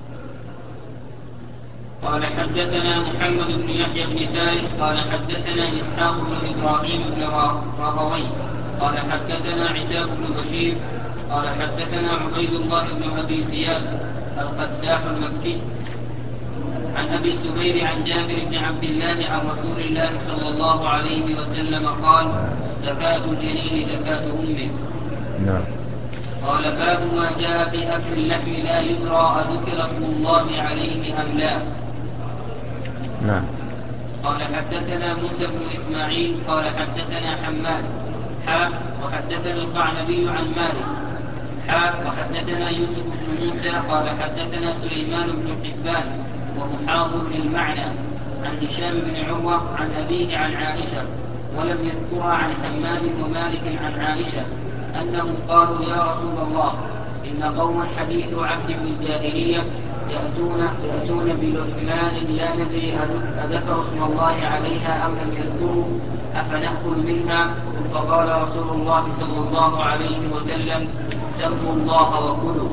Speaker 1: قال حدثنا محمد بن يحيى بن فارس قال حدثنا إسحاق بن إبراهيم بن راهوي قال حدثنا عتاب بن بشير قال حدثنا عبيد الله بن أبي زياد القداح المكي عن أبي الزبير عن جابر بن عبد الله عن رسول الله صلى الله عليه وسلم قال زكاة الجنين زكاة أمه.
Speaker 2: نعم.
Speaker 1: قال باب ما جاء في أكل اللحم لا يدرى أذكر اسم الله عليه أم لا.
Speaker 2: نعم.
Speaker 1: قال حدثنا موسى بن إسماعيل قال حدثنا حماد حا وحدثنا القعنبي عن مالك حا وحدثنا يوسف بن موسى قال حدثنا سليمان بن حبان ومحاضر للمعنى عن هشام بن عروة عن أبيه عن عائشة، ولم يذكر عن حماد ومالك عن عائشة أنهم قالوا يا رسول الله إن قوما حديث عهد بالجاهلية يأتون, يأتون بلحمان لا ندري أذكر اسم الله عليها أم لم يذكروا أفنأكل منها؟ فقال رسول الله صلى الله عليه وسلم سموا الله وكلوا.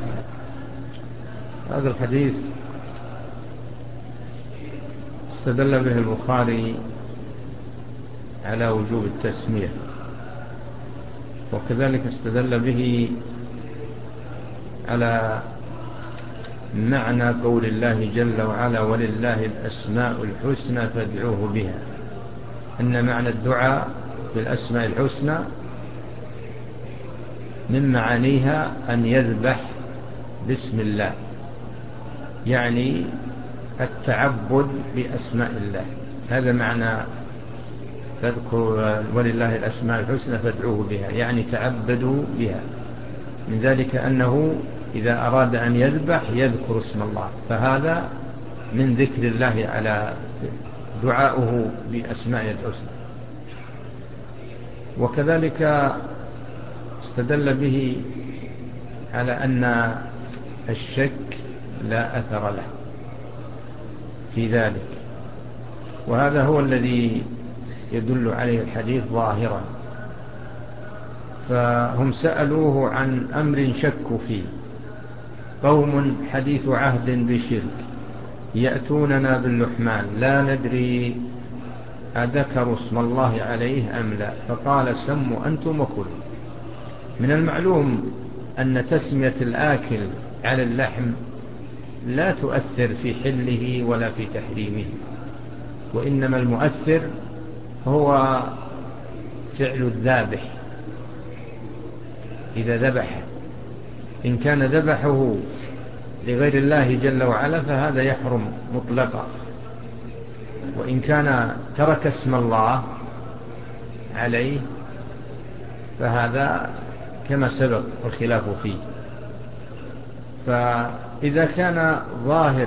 Speaker 2: هذا الحديث استدل به البخاري على وجوب التسمية، وكذلك استدل به على معنى قول الله جل وعلا ولله الأسماء الحسنى فادعوه بها، أن معنى الدعاء بالأسماء الحسنى من معانيها أن يذبح باسم الله، يعني التعبد بأسماء الله. هذا معنى فاذكروا ولله الأسماء الحسنى فادعوه بها، يعني تعبدوا بها. من ذلك أنه إذا أراد أن يذبح يذكر اسم الله، فهذا من ذكر الله على دعاؤه بأسماء الحسنى. وكذلك استدل به على أن الشك لا أثر له في ذلك، وهذا هو الذي يدل عليه الحديث ظاهرا. فهم سألوه عن أمر شكوا فيه، قوم حديث عهد بشرك يأتوننا باللحمان لا ندري أذكروا اسم الله عليه أم لا، فقال سموا أنتم وكلوا. من المعلوم أن تسمية الآكل على اللحم لا تؤثر في حله ولا في تحريمه، وإنما المؤثر هو فعل الذابح إذا ذبح. إن كان ذبحه لغير الله جل وعلا فهذا يحرم مطلقا، وإن كان ترك اسم الله عليه فهذا كما سبق الخلاف فيه. فإذا كان ظاهر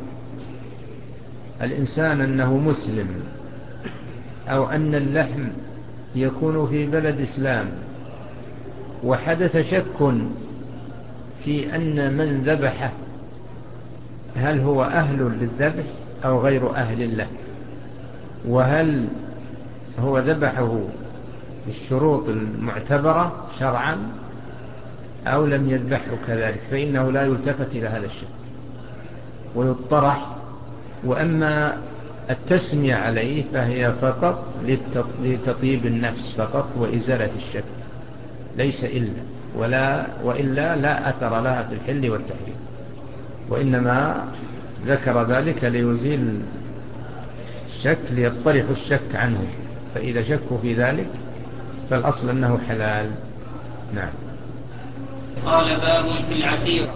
Speaker 2: الإنسان أنه مسلم أو أن اللحم يكون في بلد إسلام وحدث شك في أن من ذبحه هل هو أهل للذبح أو غير أهل له، وهل هو ذبحه بالشروط المعتبرة شرعا أو لم يذبحه كذلك، فإنه لا يلتفت إلى هذا الشك ويطرح. وأما التسمية عليه فهي فقط لتطيب النفس فقط وإزالة الشك، ليس إلا ولا وإلا لا أثر لها في الحل والتحريم، وإنما ذكر ذلك ليزيل الشك، ليطرح الشك عنه، فإذا شكوا في ذلك فالأصل أنه حلال. نعم.
Speaker 1: قال باب في العتيرة.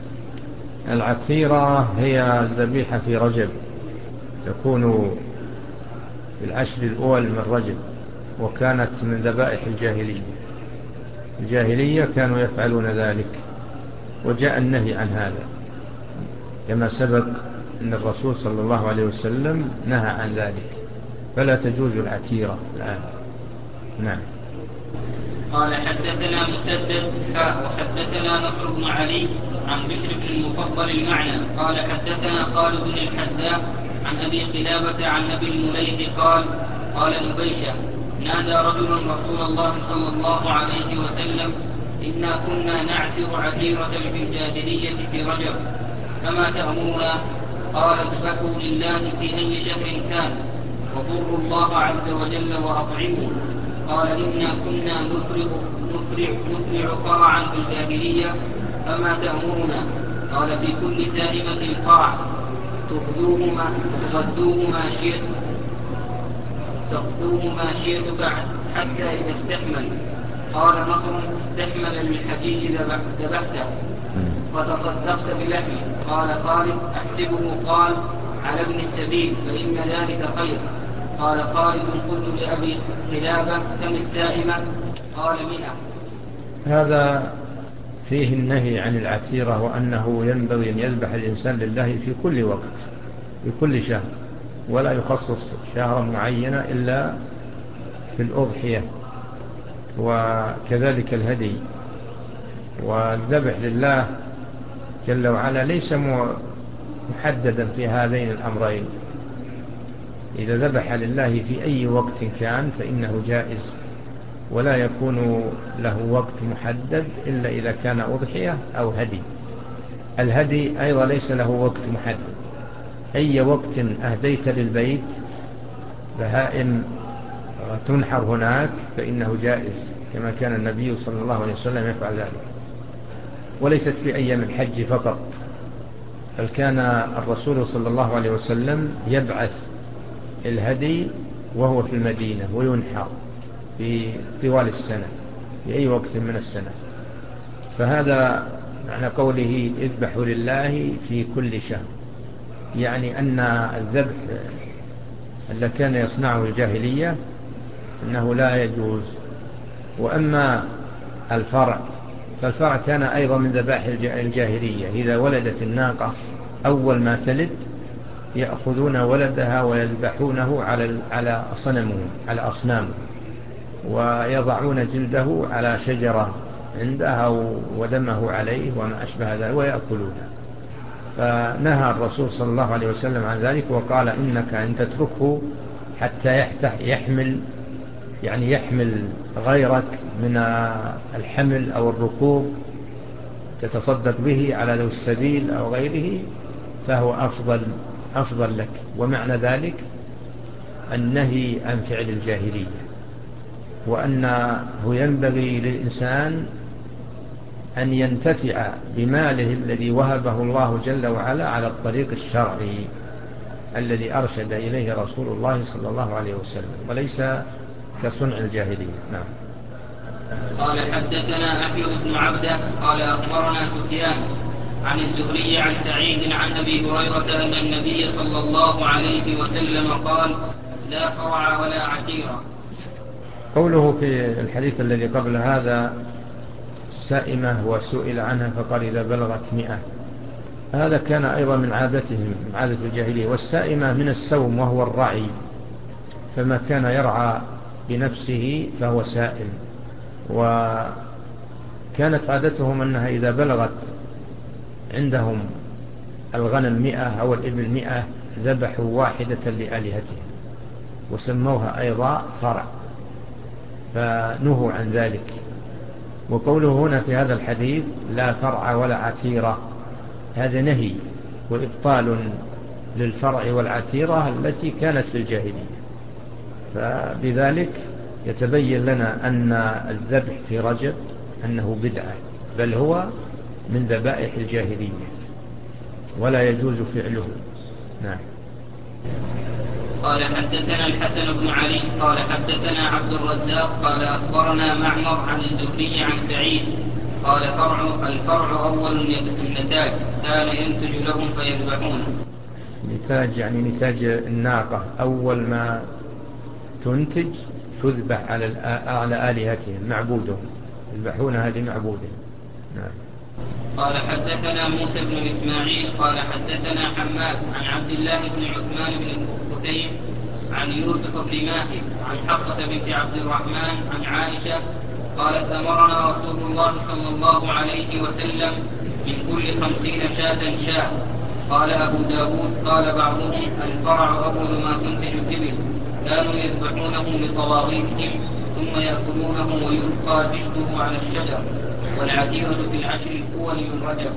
Speaker 2: العتيرة هي الذبيحة في رجب، تكون في العشر الأول من رجب، وكانت من ذبائح الجاهلية. الجاهلية كانوا يفعلون ذلك، وجاء النهي عن هذا كما سبق أن الرسول صلى الله عليه وسلم نهى عن ذلك، فلا تجوز العتيرة الآن. نعم.
Speaker 1: قال حدثنا مسدد وحدثنا نصر بن علي عن بشر بن المفضل المعنى قال حدثنا خالد بن الحذاء عن أبي قلابة عن أبي المليح قال قال نبيشة نادى رجل رسول الله صلى الله عليه وسلم إنا كنا نعتر عتيرة في الجاهلية في رجب فما تأمرنا؟ قال اذبحوا لله في أي شهر كان وضروا الله عز وجل وأطعموا. قال إنا كنا نفرع نفرع نفرع قرعا في الجاهلية فما تأمرنا؟ قال في كل سائمة قرع تغدوه تغدوه ماشيتك تغدوه ماشيتك حتى إذا استحمل. قال نصر استحمل للحجيج ذبحته فتصدقت بلحمه. قال خالد أحسبه قال على ابن السبيل فإن ذلك خير. قال خالد قلت لأبي قلابة كم السائمة؟ قال مئة.
Speaker 2: هذا فيه النهي عن العتيرة، وأنه ينبغي أن يذبح الإنسان لله في كل وقت في كل شهر، ولا يخصص شهرا معينة إلا في الأضحية، وكذلك الهدي. والذبح لله جل وعلا ليس محددا في هذين الأمرين، إذا ذبح لله في أي وقت كان فإنه جائز، ولا يكون له وقت محدد إلا إذا كان أضحية أو هدي. الهدي أيضا ليس له وقت محدد، أي وقت أهديت للبيت بهائم تنحر هناك فإنه جائز، كما كان النبي صلى الله عليه وسلم يفعل ذلك. وليست في أيام الحج فقط، بل كان الرسول صلى الله عليه وسلم يبعث الهدي وهو في المدينة وينحر في طوال السنة في أي وقت من السنة. فهذا معنى قوله اذبحوا لله في كل شهر، يعني أن الذبح الذي كان يصنعه الجاهلية أنه لا يجوز. وأما الفرع فالفرع كان أيضا من ذبائح الجاهلية، إذا ولدت الناقة أول ما تلد يأخذون ولدها ويذبحونه على على صنمهم على أصنامهم، ويضعون جلده على شجرة عندها ودمه عليه وما أشبه ذلك ويأكلونه. فنهى الرسول صلى الله عليه وسلم عن ذلك وقال إنك إن تتركه حتى يحمل يعني يحمل غيرك من الحمل أو الركوب تتصدق به على ذو السبيل أو غيره فهو أفضل, أفضل لك. ومعنى ذلك النهي عن فعل الجاهلية، وأنه ينبغي للإنسان أن ينتفع بماله الذي وهبه الله جل وعلا على الطريق الشرعي الذي أرشد إليه رسول الله صلى الله عليه وسلم، وليس كصنع الجاهلية. نعم.
Speaker 1: قال حدثنا أحمد بن عبده قال أخبرنا سفيان عن الزهري عن سعيد عن أبي هريرة أن النبي صلى الله عليه وسلم قال لا فرع ولا عتيرة.
Speaker 2: قوله في الحديث الذي قبل هذا سائمة وسئل عنها فقال إذا بلغت مئة، هذا كان أيضا من عادتهم من عادة الجاهلية. والسائمة من السوم وهو الرعي، فما كان يرعى بنفسه فهو سائم. وكانت عادتهم أنها إذا بلغت عندهم الغنم مئة أو الإبل مئة ذبحوا واحدة لآلهتهم وسموها أيضا فرع، فنهوا عن ذلك. وقوله هنا في هذا الحديث لا فرع ولا عتيرة، هذا نهي وإبطال للفرع والعتيرة التي كانت في الجاهلية. فبذلك يتبين لنا أن الذبح في رجب أنه بدعة، بل هو من ذبائح الجاهلية ولا يجوز فعله. نعم.
Speaker 1: قال حدثنا الحسن بن علي قال حدثنا عبد الرزاق قال أخبرنا معمر عن الزهري عن سعيد قال فرع الفرع أول النتاج كان ينتج لهم فيذبحونه.
Speaker 2: نتاج يعني نتاج الناقة، أول ما تنتج تذبح على على آلهتهم معبودهم، يذبحون هذه معبودهم. نعم.
Speaker 1: قال حدثنا موسى بن إسماعيل قال حدثنا حماد عن عبد الله بن عثمان بن قتيم عن يوسف بن ماهر عن حفصة بنت عبد الرحمن عن عائشة قالت أمرنا رسول الله صلى الله عليه وسلم من كل خمسين شاة شاة. قال أبو داود قال بعضهم الفرع أول ما تنتج الإبل كانوا يذبحونه لطواغيتهم ثم يأكلونه ويلقى جلده على الشجر، والعتيرة في العشر الأول من رجب.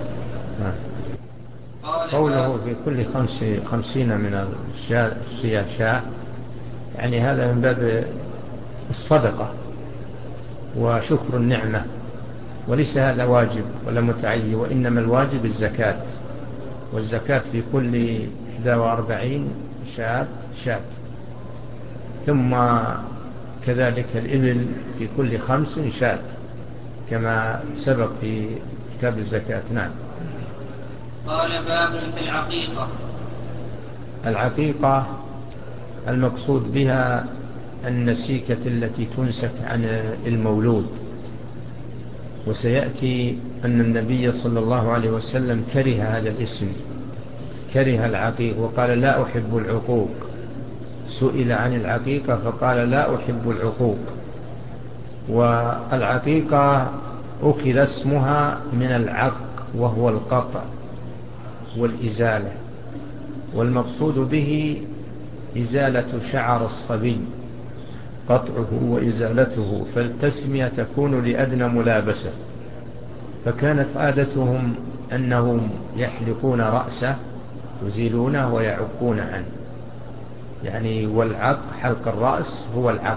Speaker 2: قوله في كل خمس خمسين من الشياه شاة يعني هذا من باب الصدقة وشكر النعمة، وليس هذا واجب ولا متعين، وإنما الواجب الزكاة، والزكاة في كل إحدى وأربعين شاة شاة، ثم كذلك الإبل في كل خمس شاة كما سبق في كتاب الزكاة. نعم.
Speaker 1: قال باب في العقيقة.
Speaker 2: العقيقة المقصود بها النسيكة التي تنسك عن المولود، وسيأتي أن النبي صلى الله عليه وسلم كره هذا الاسم، كره العقيق وقال لا أحب العقوق. سئل عن العقيقة فقال لا أحب العقوق. والعقيقة أخذ اسمها من العق وهو القطع والإزالة، والمقصود به إزالة شعر الصبي، قطعه وإزالته، فالتسمية تكون لأدنى ملابسة. فكانت عادتهم أنهم يحلقون رأسه يزيلونه ويعقون عنه، يعني والعق حلق الرأس هو العق،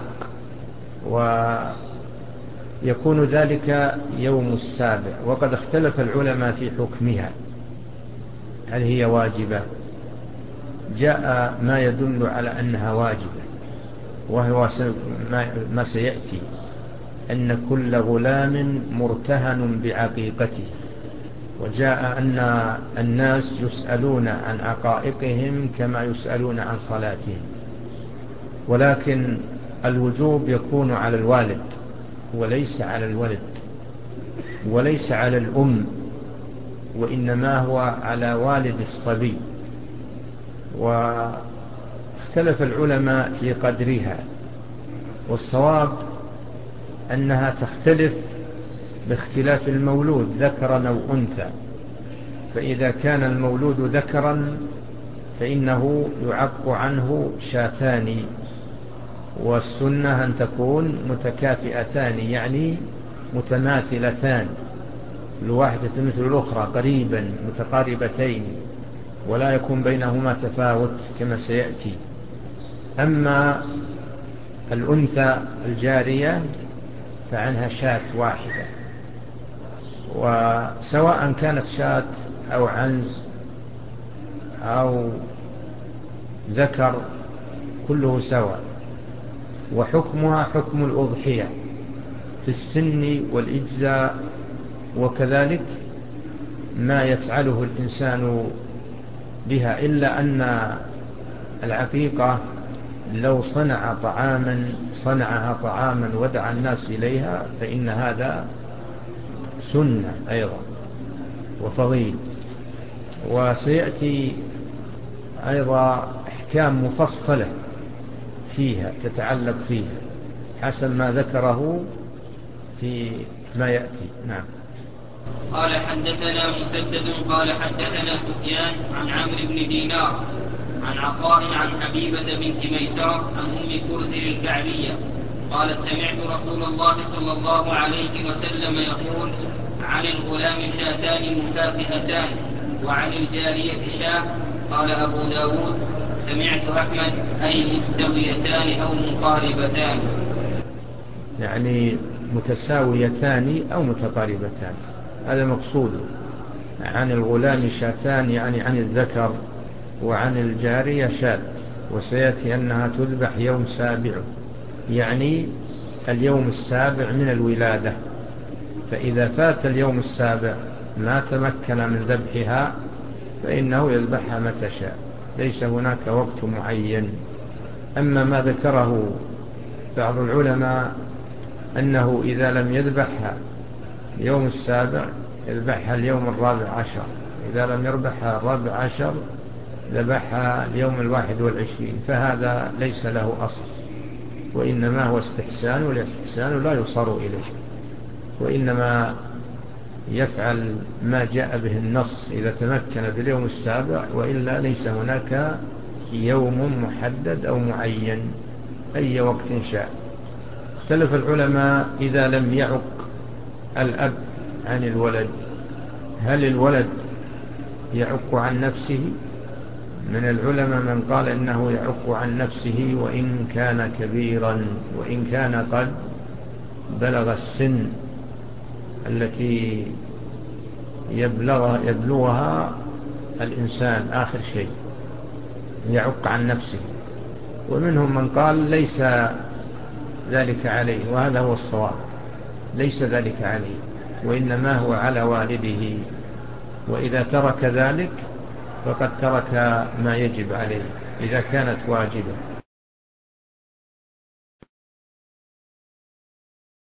Speaker 2: ويكون ذلك يوم السابع. وقد اختلف العلماء في حكمها، هل هي واجبة؟ جاء ما يدل على أنها واجبة، وهو ما سيأتي أن كل غلام مرتهن بعقيقته. وجاء أن الناس يسألون عن عقائقهم كما يسألون عن صلاتهم، ولكن الوجوب يكون على الوالد وليس على الولد وليس على الأم، وإنما هو على والد الصبي. واختلف العلماء في قدرها، والصواب أنها تختلف باختلاف المولود ذكرا أو أنثى. فإذا كان المولود ذكرا فإنه يعق عنه شاتان، والسنة أن تكون متكافئتان يعني متماثلتان، الواحدة مثل الأخرى قريبا متقاربتين، ولا يكون بينهما تفاوت كما سيأتي. أما الأنثى الجارية فعنها شاة واحدة، وسواء كانت شاة أو عنز أو ذكر كله سواء، وحكمها حكم الأضحية في السن والإجزاء، وكذلك ما يفعله الإنسان بها، إلا أن العقيقة لو صنع طعاما صنعها طعاما ودعا الناس إليها فإن هذا سنة أيضا وفضيل. وسيأتي أيضا أحكام مفصلة فيها تتعلق فيها حسب ما ذكره في ما يأتي. نعم.
Speaker 1: قال حدثنا مسدد قال حدثنا سفيان عن عمرو بن دينار عن عطاء عن حبيبة بنت ميسرة عن أم كرز الكعبية قالت سمعت رسول الله صلى الله عليه وسلم يقول عن الغلام شاتان مكافئتان وعن الجارية شاة. قال أبو داود سمعت أحمد أي مستويتان أو مقاربتان،
Speaker 2: يعني متساويتان أو متقاربتان، هذا مقصوده. عن الغلام شاتان يعني عن الذكر، وعن الجارية شاة، وسيأتي أنها تذبح يوم سابع، يعني اليوم السابع من الولادة. فإذا فات اليوم السابع ما تمكن من ذبحها فإنه يذبحها متى شاء، ليس هناك وقت معين. أما ما ذكره بعض العلماء أنه إذا لم يذبحها يوم السابع يذبحها اليوم الرابع عشر، إذا لم يذبحها الرابع عشر ذبحها اليوم الواحد والعشرين، فهذا ليس له أصل، وإنما هو استحسان، والاستحسان لا يصار إليه، وإنما يفعل ما جاء به النص إذا تمكن في اليوم السابع، وإلا ليس هناك يوم محدد أو معين أي وقت شاء. اختلف العلماء إذا لم يعق الأب عن الولد، هل الولد يعق عن نفسه؟ من العلماء من قال إنه يعق عن نفسه وإن كان كبيرا، وإن كان قد بلغ السن التي يبلغ يبلغها الإنسان آخر شيء يعق عن نفسه. ومنهم من قال ليس ذلك عليه، وهذا هو الصواب، ليس ذلك عليه، وإنما هو على والده، وإذا ترك ذلك فقد ترك ما يجب عليه إذا كانت واجبة.